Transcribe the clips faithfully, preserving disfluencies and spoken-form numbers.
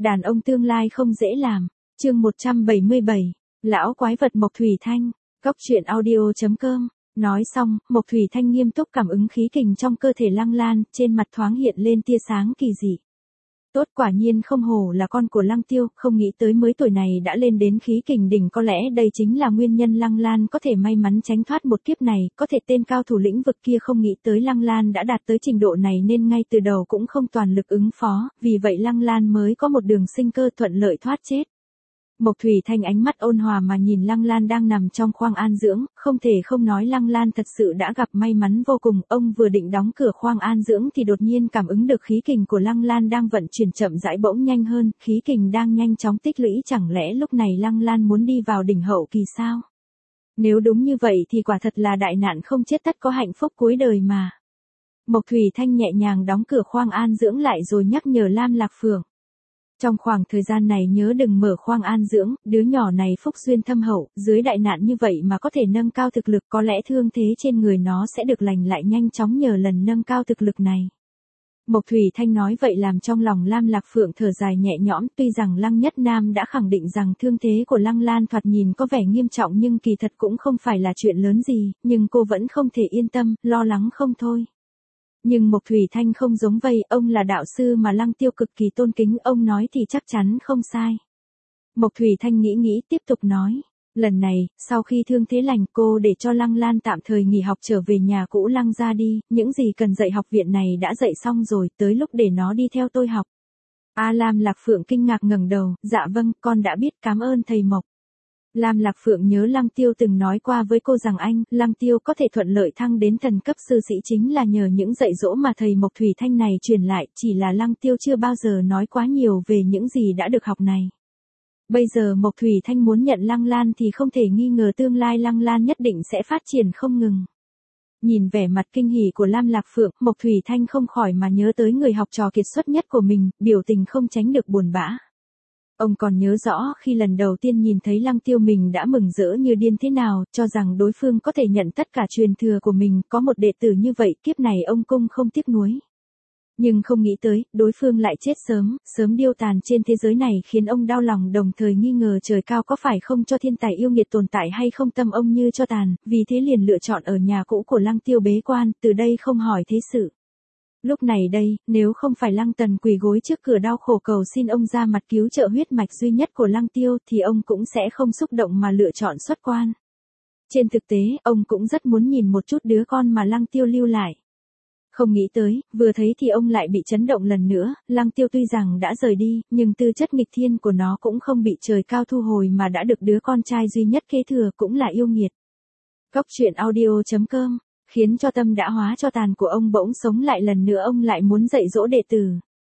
đàn ông tương lai không dễ làm. Chương một trăm bảy mươi bảy, lão quái vật Mộc Thủy Thanh, góc truyện audio chấm com. Nói xong, Mộc Thủy Thanh nghiêm túc cảm ứng khí kình trong cơ thể Lăng Lan, trên mặt thoáng hiện lên tia sáng kỳ dị. Tốt, quả nhiên không hổ là con của Lăng Tiêu, không nghĩ tới mới tuổi này đã lên đến khí kình đỉnh, có lẽ đây chính là nguyên nhân Lăng Lan có thể may mắn tránh thoát một kiếp này, có thể tên cao thủ lĩnh vực kia không nghĩ tới Lăng Lan đã đạt tới trình độ này nên ngay từ đầu cũng không toàn lực ứng phó, vì vậy Lăng Lan mới có một đường sinh cơ thuận lợi thoát chết. Mộc Thủy Thanh ánh mắt ôn hòa mà nhìn Lăng Lan đang nằm trong khoang an dưỡng, không thể không nói Lăng Lan thật sự đã gặp may mắn vô cùng. Ông vừa định đóng cửa khoang an dưỡng thì đột nhiên cảm ứng được khí kình của Lăng Lan đang vận chuyển chậm rãi bỗng nhanh hơn, khí kình đang nhanh chóng tích lũy, chẳng lẽ lúc này Lăng Lan muốn đi vào đỉnh hậu kỳ sao? Nếu đúng như vậy thì quả thật là đại nạn không chết tất có hạnh phúc cuối đời mà. Mộc Thủy Thanh nhẹ nhàng đóng cửa khoang an dưỡng lại rồi nhắc nhở Lam Lạc Phượng. Trong khoảng thời gian này nhớ đừng mở khoang an dưỡng, đứa nhỏ này phúc duyên thâm hậu, dưới đại nạn như vậy mà có thể nâng cao thực lực, có lẽ thương thế trên người nó sẽ được lành lại nhanh chóng nhờ lần nâng cao thực lực này. Mộc Thủy Thanh nói vậy làm trong lòng Lam Lạc Phượng thở dài nhẹ nhõm, tuy rằng Lăng Nhất Nam đã khẳng định rằng thương thế của Lăng Lan thoạt nhìn có vẻ nghiêm trọng nhưng kỳ thật cũng không phải là chuyện lớn gì, nhưng cô vẫn không thể yên tâm, lo lắng không thôi. Nhưng Mộc Thủy Thanh không giống vậy, ông là đạo sư mà Lăng Tiêu cực kỳ tôn kính, ông nói thì chắc chắn không sai. Mộc Thủy Thanh nghĩ nghĩ tiếp tục nói, lần này, sau khi thương thế lành cô để cho Lăng Lan tạm thời nghỉ học trở về nhà cũ Lăng gia đi, những gì cần dạy học viện này đã dạy xong rồi, tới lúc để nó đi theo tôi học. A Lam Lạc Phượng kinh ngạc ngẩng đầu, dạ vâng, con đã biết, cảm ơn thầy Mộc. Lam Lạc Phượng nhớ Lăng Tiêu từng nói qua với cô rằng anh, Lăng Tiêu có thể thuận lợi thăng đến thần cấp sư sĩ chính là nhờ những dạy dỗ mà thầy Mộc Thủy Thanh này truyền lại, chỉ là Lăng Tiêu chưa bao giờ nói quá nhiều về những gì đã được học này. Bây giờ Mộc Thủy Thanh muốn nhận Lăng Lan thì không thể nghi ngờ tương lai Lăng Lan nhất định sẽ phát triển không ngừng. Nhìn vẻ mặt kinh hỉ của Lam Lạc Phượng, Mộc Thủy Thanh không khỏi mà nhớ tới người học trò kiệt xuất nhất của mình, biểu tình không tránh được buồn bã. Ông còn nhớ rõ khi lần đầu tiên nhìn thấy Lăng Tiêu mình đã mừng rỡ như điên thế nào, cho rằng đối phương có thể nhận tất cả truyền thừa của mình, có một đệ tử như vậy, kiếp này ông cung không tiếc nuối. Nhưng không nghĩ tới, đối phương lại chết sớm, sớm điêu tàn trên thế giới này khiến ông đau lòng, đồng thời nghi ngờ trời cao có phải không cho thiên tài yêu nghiệt tồn tại hay không, tâm ông như cho tàn, vì thế liền lựa chọn ở nhà cũ của Lăng Tiêu bế quan, từ đây không hỏi thế sự. Lúc này đây, nếu không phải Lăng Tần quỳ gối trước cửa đau khổ cầu xin ông ra mặt cứu trợ huyết mạch duy nhất của Lăng Tiêu thì ông cũng sẽ không xúc động mà lựa chọn xuất quan. Trên thực tế, ông cũng rất muốn nhìn một chút đứa con mà Lăng Tiêu lưu lại. Không nghĩ tới, vừa thấy thì ông lại bị chấn động lần nữa, Lăng Tiêu tuy rằng đã rời đi, nhưng tư chất nghịch thiên của nó cũng không bị trời cao thu hồi mà đã được đứa con trai duy nhất kế thừa, cũng là yêu nghiệt. Góc truyện audio chấm com khiến cho tâm đã hóa cho tàn của ông bỗng sống lại lần nữa, ông lại muốn dạy dỗ đệ tử.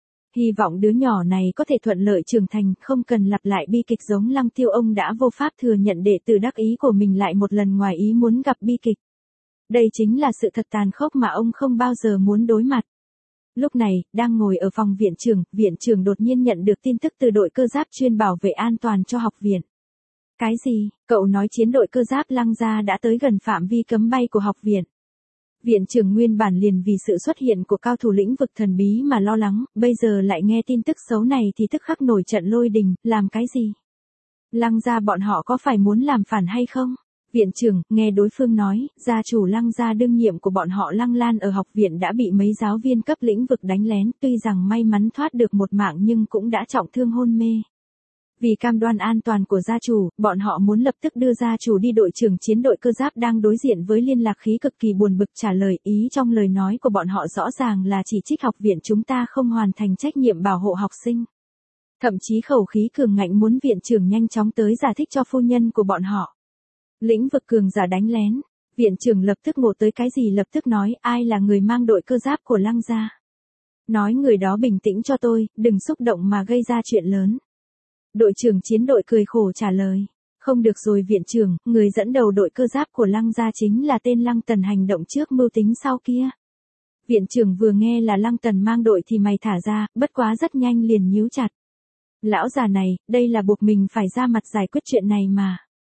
Hy vọng đứa nhỏ này có thể thuận lợi trưởng thành, không cần lặp lại bi kịch giống Lăng Tiêu. Ông đã vô pháp thừa nhận đệ tử đắc ý của mình lại một lần ngoài ý muốn gặp bi kịch. Đây chính là sự thật tàn khốc mà ông không bao giờ muốn đối mặt. Lúc này, đang ngồi ở phòng viện trưởng, viện trưởng đột nhiên nhận được tin tức từ đội cơ giáp chuyên bảo vệ an toàn cho học viện. Cái gì? Cậu nói chiến đội cơ giáp Lăng gia đã tới gần phạm vi cấm bay của học viện. Viện trưởng nguyên bản liền vì sự xuất hiện của cao thủ lĩnh vực thần bí mà lo lắng, bây giờ lại nghe tin tức xấu này thì tức khắc nổi trận lôi đình, làm cái gì? Lăng gia bọn họ có phải muốn làm phản hay không? Viện trưởng, nghe đối phương nói, gia chủ Lăng gia đương nhiệm của bọn họ Lăng Lan ở học viện đã bị mấy giáo viên cấp lĩnh vực đánh lén, tuy rằng may mắn thoát được một mạng nhưng cũng đã trọng thương hôn mê. Vì cam đoan an toàn của gia chủ, bọn họ muốn lập tức đưa gia chủ đi. Đội trưởng chiến đội cơ giáp đang đối diện với liên lạc khí cực kỳ buồn bực trả lời, ý trong lời nói của bọn họ rõ ràng là chỉ trích học viện chúng ta không hoàn thành trách nhiệm bảo hộ học sinh. Thậm chí khẩu khí cường ngạnh muốn viện trưởng nhanh chóng tới giải thích cho phu nhân của bọn họ. Lĩnh vực cường giả đánh lén, viện trưởng lập tức ngộ tới cái gì, lập tức nói ai là người mang đội cơ giáp của Lăng gia. Nói người đó bình tĩnh cho tôi, đừng xúc động mà gây ra chuyện lớn. Đội trưởng chiến đội cười khổ trả lời, không được rồi viện trưởng, người dẫn đầu đội cơ giáp của Lăng gia chính là tên Lăng Tần, hành động trước mưu tính sau kia. Viện trưởng vừa nghe là Lăng Tần mang đội thì mày thả ra, bất quá rất nhanh liền nhíu chặt. Lão già này, đây là buộc mình phải ra mặt giải quyết chuyện này mà.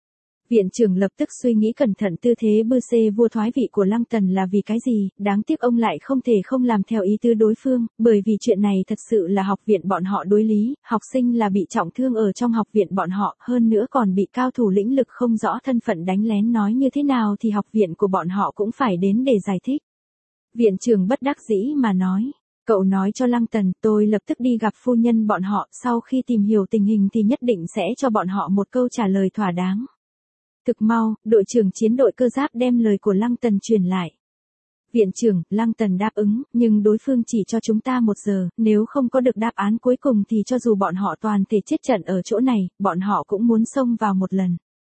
Viện trưởng lập tức suy nghĩ cẩn thận tư thế bư xê vua thoái vị của Lăng Tần là vì cái gì, đáng tiếc ông lại không thể không làm theo ý tứ đối phương, bởi vì chuyện này thật sự là học viện bọn họ đối lý, học sinh là bị trọng thương ở trong học viện bọn họ, hơn nữa còn bị cao thủ lĩnh lực không rõ thân phận đánh lén, nói như thế nào thì học viện của bọn họ cũng phải đến để giải thích. Viện trưởng bất đắc dĩ mà nói. Cậu nói cho Lăng Tần, tôi lập tức đi gặp phu nhân bọn họ, sau khi tìm hiểu tình hình thì nhất định sẽ cho bọn họ một câu trả lời thỏa đáng. Thực mau, đội trưởng chiến đội cơ giáp đem lời của Lăng Tần truyền lại. Viện trưởng, Lăng Tần đáp ứng, nhưng đối phương chỉ cho chúng ta một giờ, nếu không có được đáp án cuối cùng thì cho dù bọn họ toàn thể chết trận ở chỗ này, bọn họ cũng muốn xông vào một lần.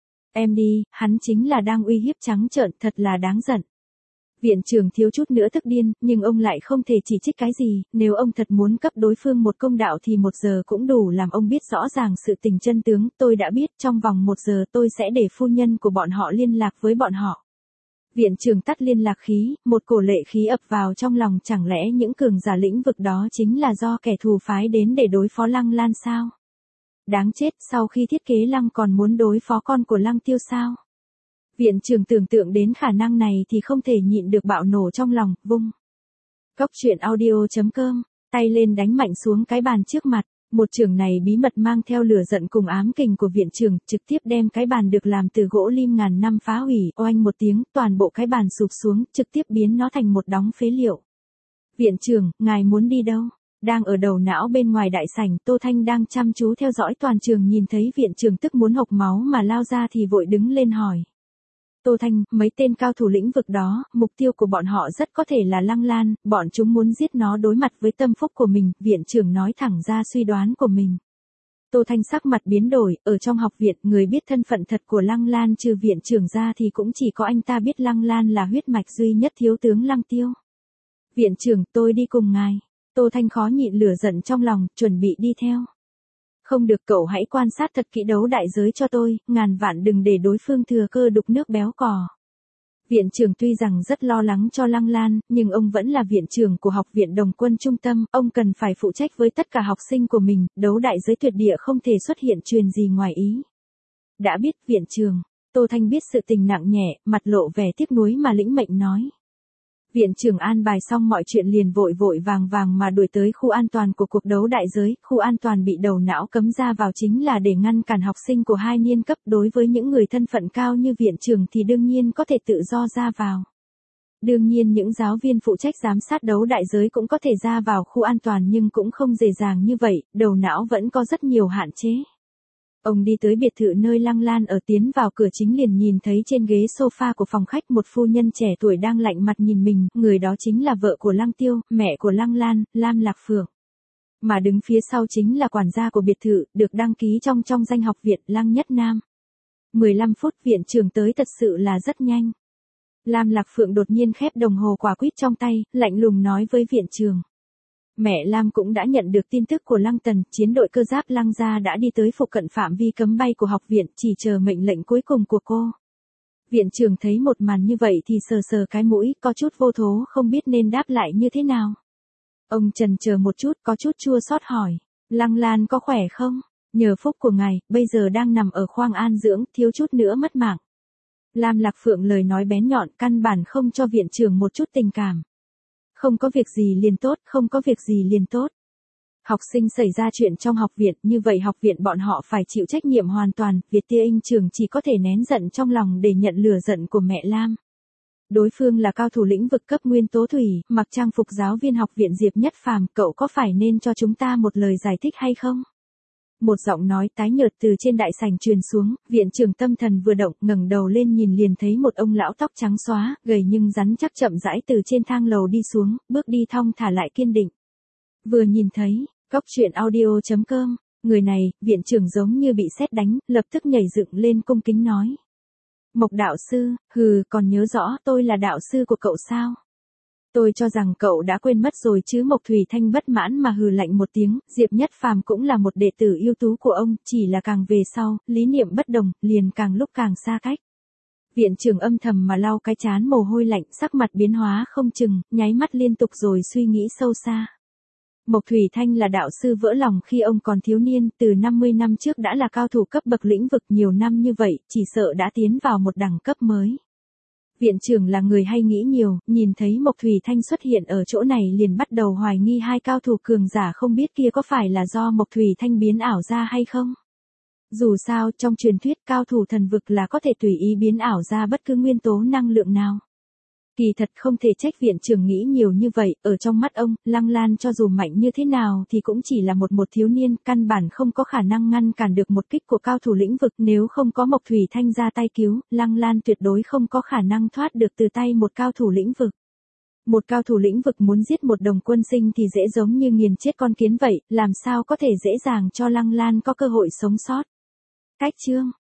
Em đi, hắn chính là đang uy hiếp trắng trợn, thật là đáng giận. Viện trưởng thiếu chút nữa tức điên, nhưng ông lại không thể chỉ trích cái gì, nếu ông thật muốn cấp đối phương một công đạo thì một giờ cũng đủ làm ông biết rõ ràng sự tình chân tướng, tôi đã biết, trong vòng một giờ tôi sẽ để phu nhân của bọn họ liên lạc với bọn họ. Viện trưởng tắt liên lạc khí, một cổ lệ khí ập vào trong lòng, chẳng lẽ những cường giả lĩnh vực đó chính là do kẻ thù phái đến để đối phó Lăng Lan sao? Đáng chết, sau khi thiết kế Lăng còn muốn đối phó con của Lăng Tiêu sao? Viện trưởng tưởng tượng đến khả năng này thì không thể nhịn được bạo nổ trong lòng, vung. Cốc truyện audio chấm com, tay lên đánh mạnh xuống cái bàn trước mặt, một trường này bí mật mang theo lửa giận cùng ám kình của viện trưởng, trực tiếp đem cái bàn được làm từ gỗ lim ngàn năm phá hủy, oanh một tiếng, toàn bộ cái bàn sụp xuống, trực tiếp biến nó thành một đống phế liệu. Viện trưởng, ngài muốn đi đâu? Đang ở đầu não bên ngoài đại sảnh, Tô Thanh đang chăm chú theo dõi toàn trường, nhìn thấy viện trưởng tức muốn hộc máu mà lao ra thì vội đứng lên hỏi. Tô Thanh, mấy tên cao thủ lĩnh vực đó, mục tiêu của bọn họ rất có thể là Lăng Lan, bọn chúng muốn giết nó đối mặt với tâm phúc của mình, viện trưởng nói thẳng ra suy đoán của mình. Tô Thanh sắc mặt biến đổi, ở trong học viện, người biết thân phận thật của Lăng Lan trừ viện trưởng ra thì cũng chỉ có anh ta biết Lăng Lan là huyết mạch duy nhất thiếu tướng Lăng Tiêu. Viện trưởng, tôi đi cùng ngài. Tô Thanh khó nhịn lửa giận trong lòng, chuẩn bị đi theo. Không được, cậu hãy quan sát thật kỹ đấu đại giới cho tôi, ngàn vạn đừng để đối phương thừa cơ đục nước béo cò. Viện trưởng tuy rằng rất lo lắng cho Lăng Lan, nhưng ông vẫn là viện trưởng của học viện Đồng quân trung tâm, ông cần phải phụ trách với tất cả học sinh của mình, đấu đại giới tuyệt địa không thể xuất hiện truyền gì ngoài ý. Đã biết, viện trưởng. Tô Thanh biết sự tình nặng nhẹ, mặt lộ vẻ tiếc nuối mà lĩnh mệnh nói. Viện trưởng an bài xong mọi chuyện liền vội vội vàng vàng mà đuổi tới khu an toàn của cuộc đấu đại giới, khu an toàn bị đầu não cấm ra vào chính là để ngăn cản học sinh của hai niên cấp, đối với những người thân phận cao như viện trưởng thì đương nhiên có thể tự do ra vào. Đương nhiên những giáo viên phụ trách giám sát đấu đại giới cũng có thể ra vào khu an toàn nhưng cũng không dễ dàng như vậy, đầu não vẫn có rất nhiều hạn chế. Ông đi tới biệt thự nơi Lăng Lan ở, tiến vào cửa chính liền nhìn thấy trên ghế sofa của phòng khách một phu nhân trẻ tuổi đang lạnh mặt nhìn mình, người đó chính là vợ của Lăng Tiêu, mẹ của Lăng Lan, Lam Lạc Phượng. Mà đứng phía sau chính là quản gia của biệt thự, được đăng ký trong trong danh học viện Lăng Nhất Nam. mười lăm phút viện trưởng tới thật sự là rất nhanh. Lam Lạc Phượng đột nhiên khép đồng hồ quả quýt trong tay, lạnh lùng nói với viện trưởng. Mẹ Lam cũng đã nhận được tin tức của Lăng Tần, chiến đội cơ giáp Lăng gia đã đi tới phụ cận phạm vi cấm bay của học viện, chỉ chờ mệnh lệnh cuối cùng của cô. Viện trưởng thấy một màn như vậy thì sờ sờ cái mũi, có chút vô thố không biết nên đáp lại như thế nào. Ông chần chờ một chút, có chút chua xót hỏi, Lăng Lan có khỏe không? Nhờ phúc của ngài, bây giờ đang nằm ở khoang an dưỡng, thiếu chút nữa mất mạng. Lam Lạc Phượng lời nói bén nhọn, căn bản không cho viện trưởng một chút tình cảm. Không có việc gì liền tốt, không có việc gì liền tốt. Học sinh xảy ra chuyện trong học viện, như vậy học viện bọn họ phải chịu trách nhiệm hoàn toàn, Việt Tia Inh trường chỉ có thể nén giận trong lòng để nhận lửa giận của mẹ Lam. Đối phương là cao thủ lĩnh vực cấp nguyên tố thủy, mặc trang phục giáo viên học viện Diệp Nhất Phàm, cậu có phải nên cho chúng ta một lời giải thích hay không? Một giọng nói tái nhợt từ trên đại sảnh truyền xuống, viện trưởng tâm thần vừa động, ngẩng đầu lên nhìn liền thấy một ông lão tóc trắng xóa, gầy nhưng rắn chắc chậm rãi từ trên thang lầu đi xuống, bước đi thong thả lại kiên định. Vừa nhìn thấy, cốc truyện audio chấm com, người này, viện trưởng giống như bị sét đánh, lập tức nhảy dựng lên cung kính nói. Mộc đạo sư, hừ, còn nhớ rõ tôi là đạo sư của cậu sao? Tôi cho rằng cậu đã quên mất rồi chứ. Mộc Thủy Thanh bất mãn mà hừ lạnh một tiếng, Diệp Nhất Phàm cũng là một đệ tử ưu tú của ông, chỉ là càng về sau, lý niệm bất đồng, liền càng lúc càng xa cách. Viện trưởng âm thầm mà lau cái trán mồ hôi lạnh, sắc mặt biến hóa không chừng, nháy mắt liên tục rồi suy nghĩ sâu xa. Mộc Thủy Thanh là đạo sư vỡ lòng khi ông còn thiếu niên, từ năm mươi năm trước đã là cao thủ cấp bậc lĩnh vực, nhiều năm như vậy, chỉ sợ đã tiến vào một đẳng cấp mới. Viện trưởng là người hay nghĩ nhiều, nhìn thấy Mộc Thủy Thanh xuất hiện ở chỗ này liền bắt đầu hoài nghi hai cao thủ cường giả, không biết kia có phải là do Mộc Thủy Thanh biến ảo ra hay không. Dù sao, trong truyền thuyết cao thủ thần vực là có thể tùy ý biến ảo ra bất cứ nguyên tố năng lượng nào. Kỳ thật không thể trách viện trưởng nghĩ nhiều như vậy, ở trong mắt ông, Lăng Lan cho dù mạnh như thế nào thì cũng chỉ là một một thiếu niên, căn bản không có khả năng ngăn cản được một kích của cao thủ lĩnh vực, nếu không có Mộc Thủy Thanh ra tay cứu, Lăng Lan tuyệt đối không có khả năng thoát được từ tay một cao thủ lĩnh vực. Một cao thủ lĩnh vực muốn giết một đồng quân sinh thì dễ giống như nghiền chết con kiến vậy, làm sao có thể dễ dàng cho Lăng Lan có cơ hội sống sót. Cách chương